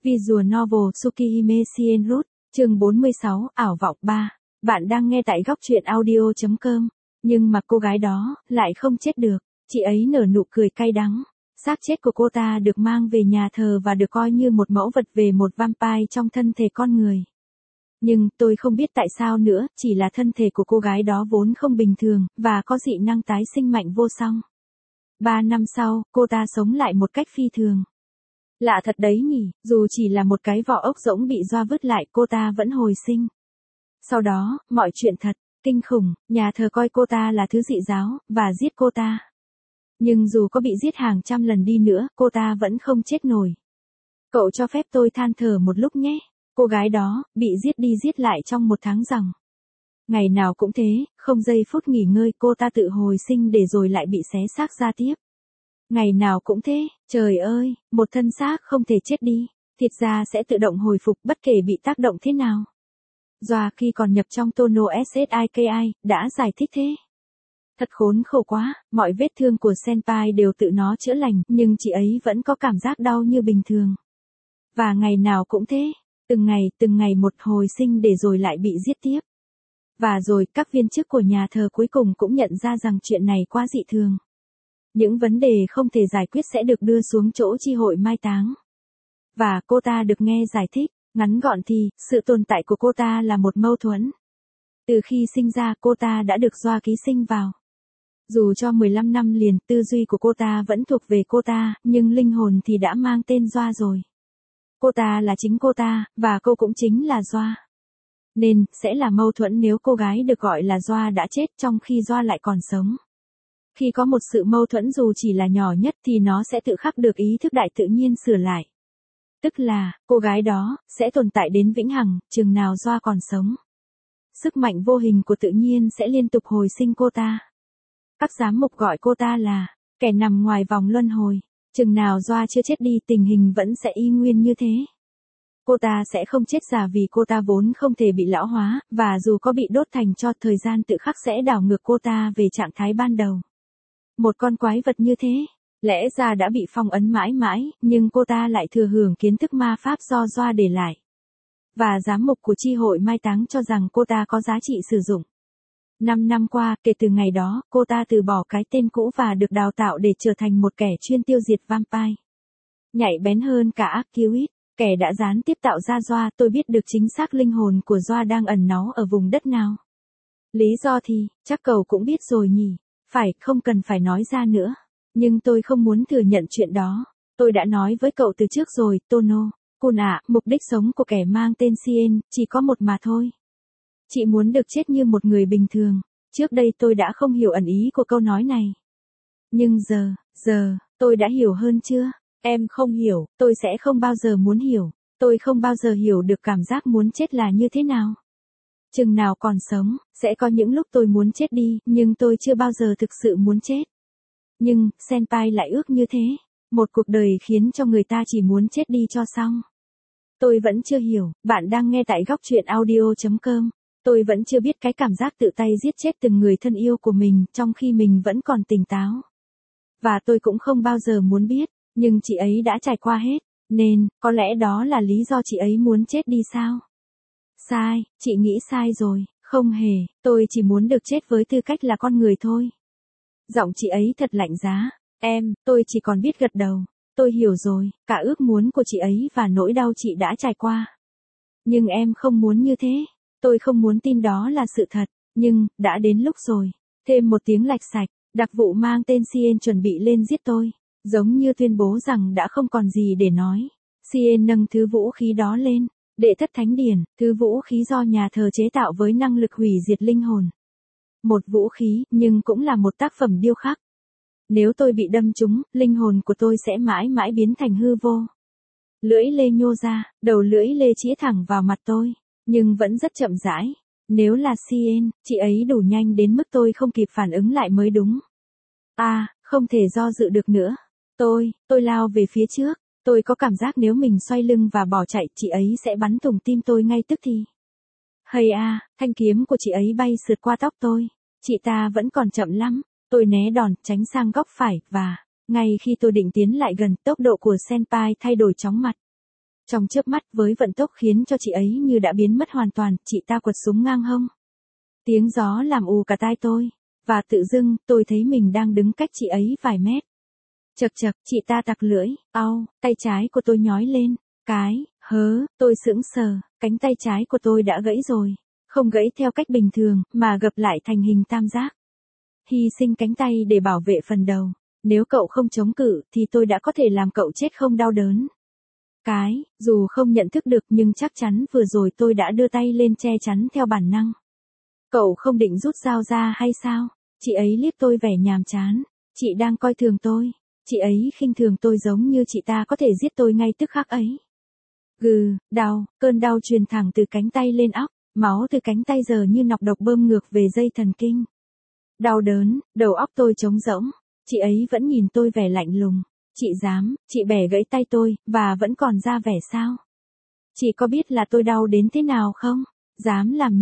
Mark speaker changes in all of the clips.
Speaker 1: Visual Novel Tsukihime Shienroot, chương 46, ảo vọng 3. Bạn đang nghe tại góc truyện audio.com. Nhưng mà cô gái đó lại không chết được. Chị ấy nở nụ cười cay đắng. Xác chết của cô ta được mang về nhà thờ và được coi như một mẫu vật về một vampire trong thân thể con người. Nhưng tôi không biết tại sao nữa, chỉ là thân thể của cô gái đó vốn không bình thường, và có dị năng tái sinh mạnh vô song. 3 năm sau, cô ta sống lại một cách phi thường. Lạ thật đấy nhỉ, dù chỉ là một cái vỏ ốc rỗng bị Doa vứt lại, cô ta vẫn hồi sinh. Sau đó, mọi chuyện thật kinh khủng, nhà thờ coi cô ta là thứ dị giáo, và giết cô ta. Nhưng dù có bị giết hàng trăm lần đi nữa, cô ta vẫn không chết nổi. Cậu cho phép tôi than thở một lúc nhé. Cô gái đó, bị giết đi giết lại trong 1 tháng rằng. Ngày nào cũng thế, không giây phút nghỉ ngơi, cô ta tự hồi sinh để rồi lại bị xé xác ra tiếp. Ngày nào cũng thế, trời ơi, một thân xác không thể chết đi, thịt da sẽ tự động hồi phục bất kể bị tác động thế nào. Doa khi còn nhập trong Tono Siki, đã giải thích thế. Thật khốn khổ quá, mọi vết thương của Senpai đều tự nó chữa lành, nhưng chị ấy vẫn có cảm giác đau như bình thường. Và ngày nào cũng thế, từng ngày một hồi sinh để rồi lại bị giết tiếp. Và rồi các viên chức của nhà thờ cuối cùng cũng nhận ra rằng chuyện này quá dị thường. Những vấn đề không thể giải quyết sẽ được đưa xuống chỗ chi hội mai táng. Và cô ta được nghe giải thích, ngắn gọn thì, sự tồn tại của cô ta là một mâu thuẫn. Từ khi sinh ra cô ta đã được Doa ký sinh vào. Dù cho 15 năm liền, tư duy của cô ta vẫn thuộc về cô ta, nhưng linh hồn thì đã mang tên Doa rồi. Cô ta là chính cô ta, và cô cũng chính là Doa. Nên, sẽ là mâu thuẫn nếu cô gái được gọi là Doa đã chết trong khi Doa lại còn sống. Khi có một sự mâu thuẫn dù chỉ là nhỏ nhất thì nó sẽ tự khắc được ý thức đại tự nhiên sửa lại. Tức là, cô gái đó, sẽ tồn tại đến vĩnh hằng, chừng nào Doa còn sống. Sức mạnh vô hình của tự nhiên sẽ liên tục hồi sinh cô ta. Các giám mục gọi cô ta là, kẻ nằm ngoài vòng luân hồi. Chừng nào Doa chưa chết đi tình hình vẫn sẽ y nguyên như thế. Cô ta sẽ không chết già vì cô ta vốn không thể bị lão hóa, và dù có bị đốt thành tro thời gian tự khắc sẽ đảo ngược cô ta về trạng thái ban đầu. Một con quái vật như thế, lẽ ra đã bị phong ấn mãi mãi, nhưng cô ta lại thừa hưởng kiến thức ma pháp do Doa để lại. Và giám mục của chi hội mai táng cho rằng cô ta có giá trị sử dụng. 5 năm qua, kể từ ngày đó, cô ta từ bỏ cái tên cũ và được đào tạo để trở thành một kẻ chuyên tiêu diệt vampire. Nhạy bén hơn cả Arcuit, kẻ đã gián tiếp tạo ra Doa, tôi biết được chính xác linh hồn của Doa đang ẩn náu ở vùng đất nào. Lý do thì, chắc cậu cũng biết rồi nhỉ. Phải, không cần phải nói ra nữa. Nhưng tôi không muốn thừa nhận chuyện đó. Tôi đã nói với cậu từ trước rồi, Tono. Kun ạ, mục đích sống của kẻ mang tên Sien, chỉ có một mà thôi. Chị muốn được chết như một người bình thường. Trước đây tôi đã không hiểu ẩn ý của câu nói này. Nhưng giờ, tôi đã hiểu hơn chưa? Em không hiểu, tôi sẽ không bao giờ muốn hiểu. Tôi không bao giờ hiểu được cảm giác muốn chết là như thế nào. Chừng nào còn sống, sẽ có những lúc tôi muốn chết đi, nhưng tôi chưa bao giờ thực sự muốn chết. Nhưng, Senpai lại ước như thế. Một cuộc đời khiến cho người ta chỉ muốn chết đi cho xong. Tôi vẫn chưa hiểu, bạn đang nghe tại góc truyện audio.com. Tôi vẫn chưa biết cái cảm giác tự tay giết chết từng người thân yêu của mình trong khi mình vẫn còn tỉnh táo. Và tôi cũng không bao giờ muốn biết, nhưng chị ấy đã trải qua hết, nên, có lẽ đó là lý do chị ấy muốn chết đi sao? Sai, chị nghĩ sai rồi, không hề, tôi chỉ muốn được chết với tư cách là con người thôi. Giọng chị ấy thật lạnh giá, tôi chỉ còn biết gật đầu, tôi hiểu rồi, cả ước muốn của chị ấy và nỗi đau chị đã trải qua. Nhưng em không muốn như thế, tôi không muốn tin đó là sự thật, nhưng, đã đến lúc rồi. Thêm một tiếng lạch sạch, đặc vụ mang tên Sien chuẩn bị lên giết tôi, giống như tuyên bố rằng đã không còn gì để nói. Sien nâng thứ vũ khí đó lên. Đệ thất thánh điển, thứ vũ khí do nhà thờ chế tạo với năng lực hủy diệt linh hồn. Một vũ khí, nhưng cũng là một tác phẩm điêu khắc. Nếu tôi bị đâm trúng, linh hồn của tôi sẽ mãi mãi biến thành hư vô. Lưỡi lê nhô ra, đầu lưỡi lê chĩa thẳng vào mặt tôi, nhưng vẫn rất chậm rãi. Nếu là Sien, chị ấy đủ nhanh đến mức tôi không kịp phản ứng lại mới đúng. Không thể do dự được nữa. Tôi lao về phía trước. Tôi có cảm giác nếu mình xoay lưng và bỏ chạy, chị ấy sẽ bắn thủng tim tôi ngay tức thì. Thanh kiếm của chị ấy bay sượt qua tóc tôi. Chị ta vẫn còn chậm lắm. Tôi né đòn, tránh sang góc phải, và, ngay khi tôi định tiến lại gần, tốc độ của Senpai thay đổi chóng mặt. Trong chớp mắt với vận tốc khiến cho chị ấy như đã biến mất hoàn toàn, chị ta quật súng ngang hông. Tiếng gió làm ù cả tai tôi, và tự dưng tôi thấy mình đang đứng cách chị ấy vài mét. Chậc chậc, chị ta tặc lưỡi, tay trái của tôi nhói lên, tôi sững sờ, cánh tay trái của tôi đã gãy rồi, không gãy theo cách bình thường, mà gập lại thành hình tam giác. Hy sinh cánh tay để bảo vệ phần đầu, nếu cậu không chống cự thì tôi đã có thể làm cậu chết không đau đớn. Dù không nhận thức được nhưng chắc chắn vừa rồi tôi đã đưa tay lên che chắn theo bản năng. Cậu không định rút dao ra hay sao? Chị ấy liếc tôi vẻ nhàm chán. Chị đang coi thường tôi. Chị ấy khinh thường tôi giống như chị ta có thể giết tôi ngay tức khắc ấy. Đau, cơn đau truyền thẳng từ cánh tay lên óc, máu từ cánh tay giờ như nọc độc bơm ngược về dây thần kinh. Đau đớn, đầu óc tôi trống rỗng. Chị ấy vẫn nhìn tôi vẻ lạnh lùng. Chị bẻ gãy tay tôi, và vẫn còn ra vẻ sao? Chị có biết là tôi đau đến thế nào không? Dám làm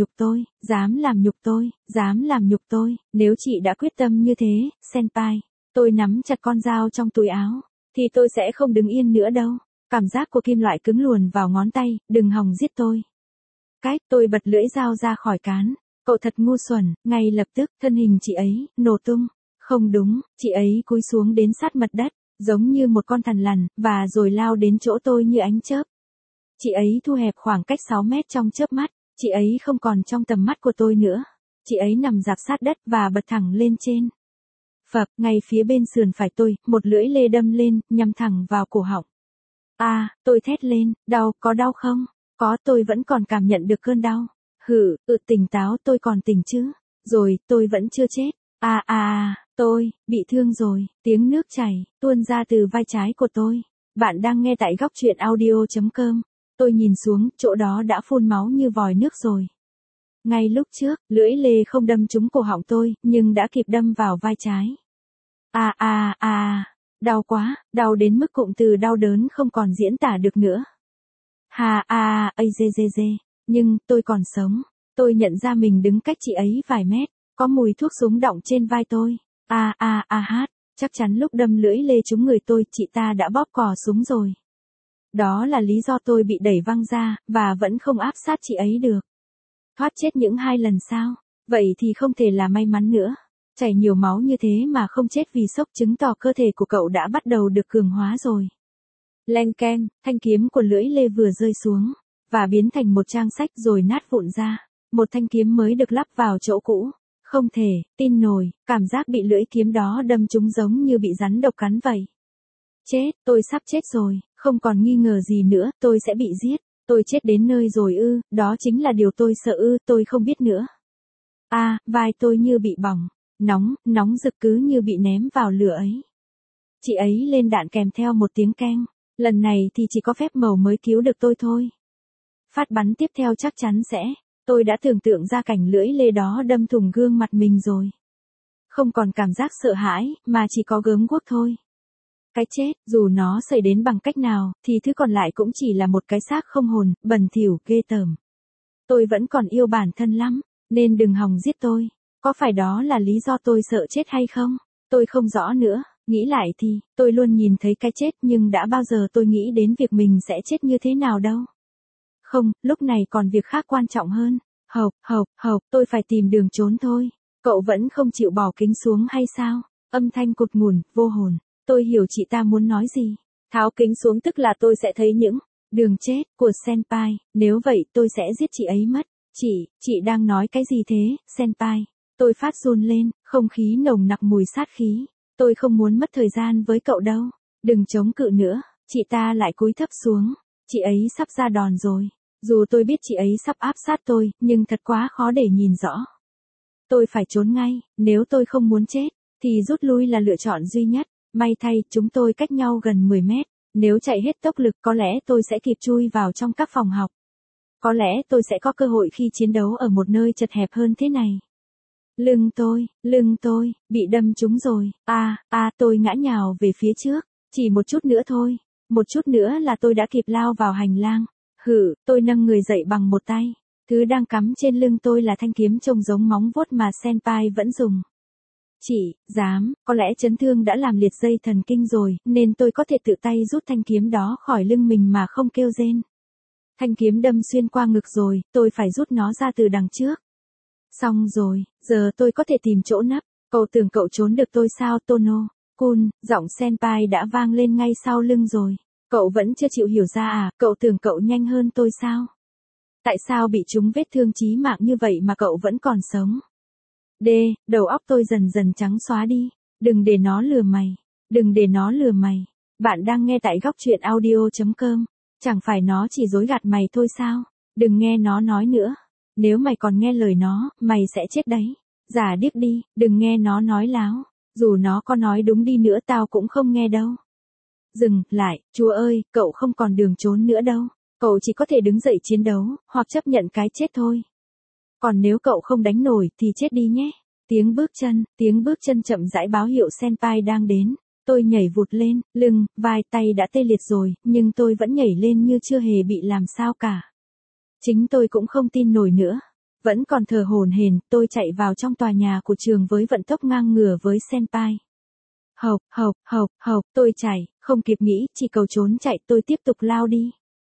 Speaker 1: nhục tôi, nếu chị đã quyết tâm như thế, senpai. Tôi nắm chặt con dao trong túi áo, thì tôi sẽ không đứng yên nữa đâu. Cảm giác của kim loại cứng luồn vào ngón tay, đừng hòng giết tôi. Tôi bật lưỡi dao ra khỏi cán. Cậu thật ngu xuẩn, ngay lập tức, thân hình chị ấy, nổ tung. Không đúng, chị ấy cúi xuống đến sát mặt đất, giống như một con thằn lằn, và rồi lao đến chỗ tôi như ánh chớp. Chị ấy thu hẹp khoảng cách 6 mét trong chớp mắt, chị ấy không còn trong tầm mắt của tôi nữa. Chị ấy nằm rạp sát đất và bật thẳng lên trên. Phập, ngay phía bên sườn phải tôi, một lưỡi lê đâm lên, nhắm thẳng vào cổ họng. Tôi thét lên, có đau không? Có, tôi vẫn còn cảm nhận được cơn đau. Tỉnh táo, tôi còn tỉnh chứ. Rồi, tôi vẫn chưa chết. Tôi, bị thương rồi, tiếng nước chảy, tuôn ra từ vai trái của tôi. Bạn đang nghe tại góc truyện audio.com. Tôi nhìn xuống, chỗ đó đã phun máu như vòi nước rồi. Ngay lúc trước, lưỡi lê không đâm trúng cổ họng tôi, nhưng đã kịp đâm vào vai trái. Đau quá, đau đến mức cụm từ đau đớn không còn diễn tả được nữa. Nhưng, tôi còn sống. Tôi nhận ra mình đứng cách chị ấy vài mét, có mùi thuốc súng đọng trên vai tôi. Chắc chắn lúc đâm lưỡi lê trúng người tôi, chị ta đã bóp cò súng rồi. Đó là lý do tôi bị đẩy văng ra, và vẫn không áp sát chị ấy được. Thoát chết những 2 lần sao? Vậy thì không thể là may mắn nữa. Chảy nhiều máu như thế mà không chết vì sốc chứng tỏ cơ thể của cậu đã bắt đầu được cường hóa rồi. Leng keng, thanh kiếm của lưỡi lê vừa rơi xuống, và biến thành một trang sách rồi nát vụn ra. Một thanh kiếm mới được lắp vào chỗ cũ. Không thể tin nổi, cảm giác bị lưỡi kiếm đó đâm trúng giống như bị rắn độc cắn vậy. Chết, tôi sắp chết rồi, không còn nghi ngờ gì nữa, tôi sẽ bị giết. Tôi chết đến nơi rồi đó chính là điều tôi sợ tôi không biết nữa. Vai tôi như bị bỏng, nóng rực cứ như bị ném vào lửa ấy. Chị ấy lên đạn kèm theo một tiếng keng, lần này thì chỉ có phép màu mới cứu được tôi thôi. Phát bắn tiếp theo chắc chắn sẽ, tôi đã tưởng tượng ra cảnh lưỡi lê đó đâm thủng gương mặt mình rồi. Không còn cảm giác sợ hãi, mà chỉ có gớm guốc thôi. Cái chết, dù nó xảy đến bằng cách nào, thì thứ còn lại cũng chỉ là một cái xác không hồn, bẩn thỉu, ghê tởm. Tôi vẫn còn yêu bản thân lắm, nên đừng hòng giết tôi. Có phải đó là lý do tôi sợ chết hay không? Tôi không rõ nữa, nghĩ lại thì, tôi luôn nhìn thấy cái chết nhưng đã bao giờ tôi nghĩ đến việc mình sẽ chết như thế nào đâu. Không, lúc này còn việc khác quan trọng hơn. Tôi phải tìm đường trốn thôi. Cậu vẫn không chịu bỏ kính xuống hay sao? Âm thanh cụt ngủn, vô hồn. Tôi hiểu chị ta muốn nói gì. Tháo kính xuống tức là tôi sẽ thấy những đường chết của senpai, nếu vậy tôi sẽ giết chị ấy mất. Chị đang nói cái gì thế, senpai? Tôi phát run lên, không khí nồng nặc mùi sát khí. Tôi không muốn mất thời gian với cậu đâu. Đừng chống cự nữa. Chị ta lại cúi thấp xuống. Chị ấy sắp ra đòn rồi. Dù tôi biết chị ấy sắp áp sát tôi, nhưng thật quá khó để nhìn rõ. Tôi phải trốn ngay, nếu tôi không muốn chết, thì rút lui là lựa chọn duy nhất. May thay, chúng tôi cách nhau gần 10 mét. Nếu chạy hết tốc lực có lẽ tôi sẽ kịp chui vào trong các phòng học. Có lẽ tôi sẽ có cơ hội khi chiến đấu ở một nơi chật hẹp hơn thế này. Lưng tôi, bị đâm trúng rồi. Tôi ngã nhào về phía trước. Chỉ một chút nữa thôi. Một chút nữa là tôi đã kịp lao vào hành lang. Tôi nâng người dậy bằng một tay. Thứ đang cắm trên lưng tôi là thanh kiếm trông giống móng vuốt mà senpai vẫn dùng. Chị, dám, có lẽ chấn thương đã làm liệt dây thần kinh rồi, nên tôi có thể tự tay rút thanh kiếm đó khỏi lưng mình mà không kêu rên. Thanh kiếm đâm xuyên qua ngực rồi, tôi phải rút nó ra từ đằng trước. Xong rồi, giờ tôi có thể tìm chỗ nấp. Cậu tưởng cậu trốn được tôi sao Tono? Kun, giọng senpai đã vang lên ngay sau lưng rồi. Cậu vẫn chưa chịu hiểu ra à, cậu tưởng cậu nhanh hơn tôi sao? Tại sao bị trúng vết thương chí mạng như vậy mà cậu vẫn còn sống? Đầu óc tôi dần dần trắng xóa đi. Đừng để nó lừa mày. Đừng để nó lừa mày. Bạn đang nghe tại góc truyện audio.com. Chẳng phải nó chỉ dối gạt mày thôi sao? Đừng nghe nó nói nữa. Nếu mày còn nghe lời nó, mày sẽ chết đấy. Giả điếc đi, đừng nghe nó nói láo. Dù nó có nói đúng đi nữa tao cũng không nghe đâu. Dừng lại, chúa ơi, cậu không còn đường trốn nữa đâu. Cậu chỉ có thể đứng dậy chiến đấu, hoặc chấp nhận cái chết thôi. Còn nếu cậu không đánh nổi thì chết đi nhé. Tiếng bước chân chậm rãi báo hiệu senpai đang đến. Tôi nhảy vụt lên, lưng, vai, tay đã tê liệt rồi, nhưng tôi vẫn nhảy lên như chưa hề bị làm sao cả. Chính tôi cũng không tin nổi nữa. Vẫn còn thở hổn hển, tôi chạy vào trong tòa nhà của trường với vận tốc ngang ngửa với senpai. Tôi chạy, không kịp nghĩ, chỉ cầu trốn chạy, tôi tiếp tục lao đi.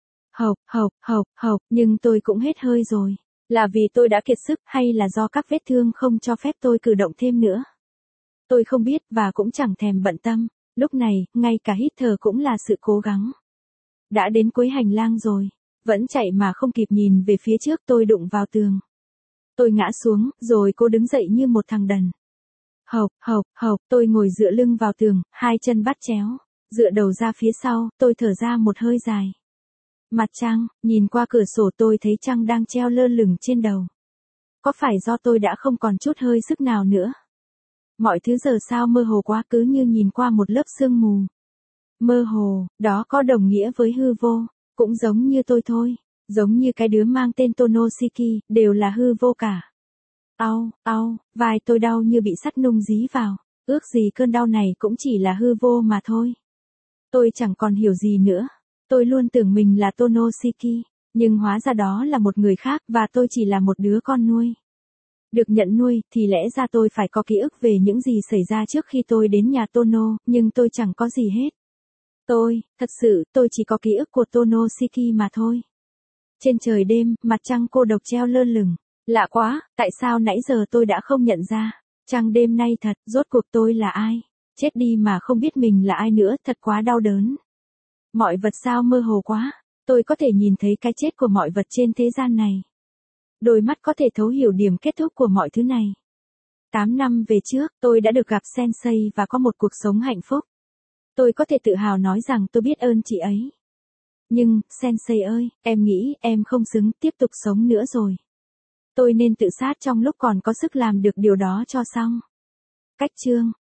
Speaker 1: Nhưng tôi cũng hết hơi rồi. Là vì tôi đã kiệt sức hay là do các vết thương không cho phép tôi cử động thêm nữa? Tôi không biết và cũng chẳng thèm bận tâm. Lúc này, ngay cả hít thở cũng là sự cố gắng. Đã đến cuối hành lang rồi. Vẫn chạy mà không kịp nhìn về phía trước, tôi đụng vào tường. Tôi ngã xuống, rồi cô đứng dậy như một thằng đần. Tôi ngồi dựa lưng vào tường, hai chân bắt chéo. Dựa đầu ra phía sau, tôi thở ra một hơi dài. Mặt trăng, nhìn qua cửa sổ tôi thấy trăng đang treo lơ lửng trên đầu. Có phải do tôi đã không còn chút hơi sức nào nữa? Mọi thứ giờ sao mơ hồ quá, cứ như nhìn qua một lớp sương mù. Mơ hồ, đó có đồng nghĩa với hư vô, cũng giống như tôi thôi, giống như cái đứa mang tên Tonoshiki, đều là hư vô cả. Vai tôi đau như bị sắt nung dí vào, ước gì cơn đau này cũng chỉ là hư vô mà thôi. Tôi chẳng còn hiểu gì nữa. Tôi luôn tưởng mình là Tonoshiki, nhưng hóa ra đó là một người khác và tôi chỉ là một đứa con nuôi. Được nhận nuôi thì lẽ ra tôi phải có ký ức về những gì xảy ra trước khi tôi đến nhà Tono, nhưng tôi chẳng có gì hết. Thật sự, tôi chỉ có ký ức của Tonoshiki mà thôi. Trên trời đêm, mặt trăng cô độc treo lơ lửng. Lạ quá, tại sao nãy giờ tôi đã không nhận ra? Trăng đêm nay thật, rốt cuộc tôi là ai? Chết đi mà không biết mình là ai nữa, thật quá đau đớn. Mọi vật sao mơ hồ quá, tôi có thể nhìn thấy cái chết của mọi vật trên thế gian này. Đôi mắt có thể thấu hiểu điểm kết thúc của mọi thứ này. 8 năm về trước, tôi đã được gặp Sensei và có một cuộc sống hạnh phúc. Tôi có thể tự hào nói rằng tôi biết ơn chị ấy. Nhưng, Sensei ơi, em nghĩ em không xứng tiếp tục sống nữa rồi. Tôi nên tự sát trong lúc còn có sức làm được điều đó cho xong. Cách chương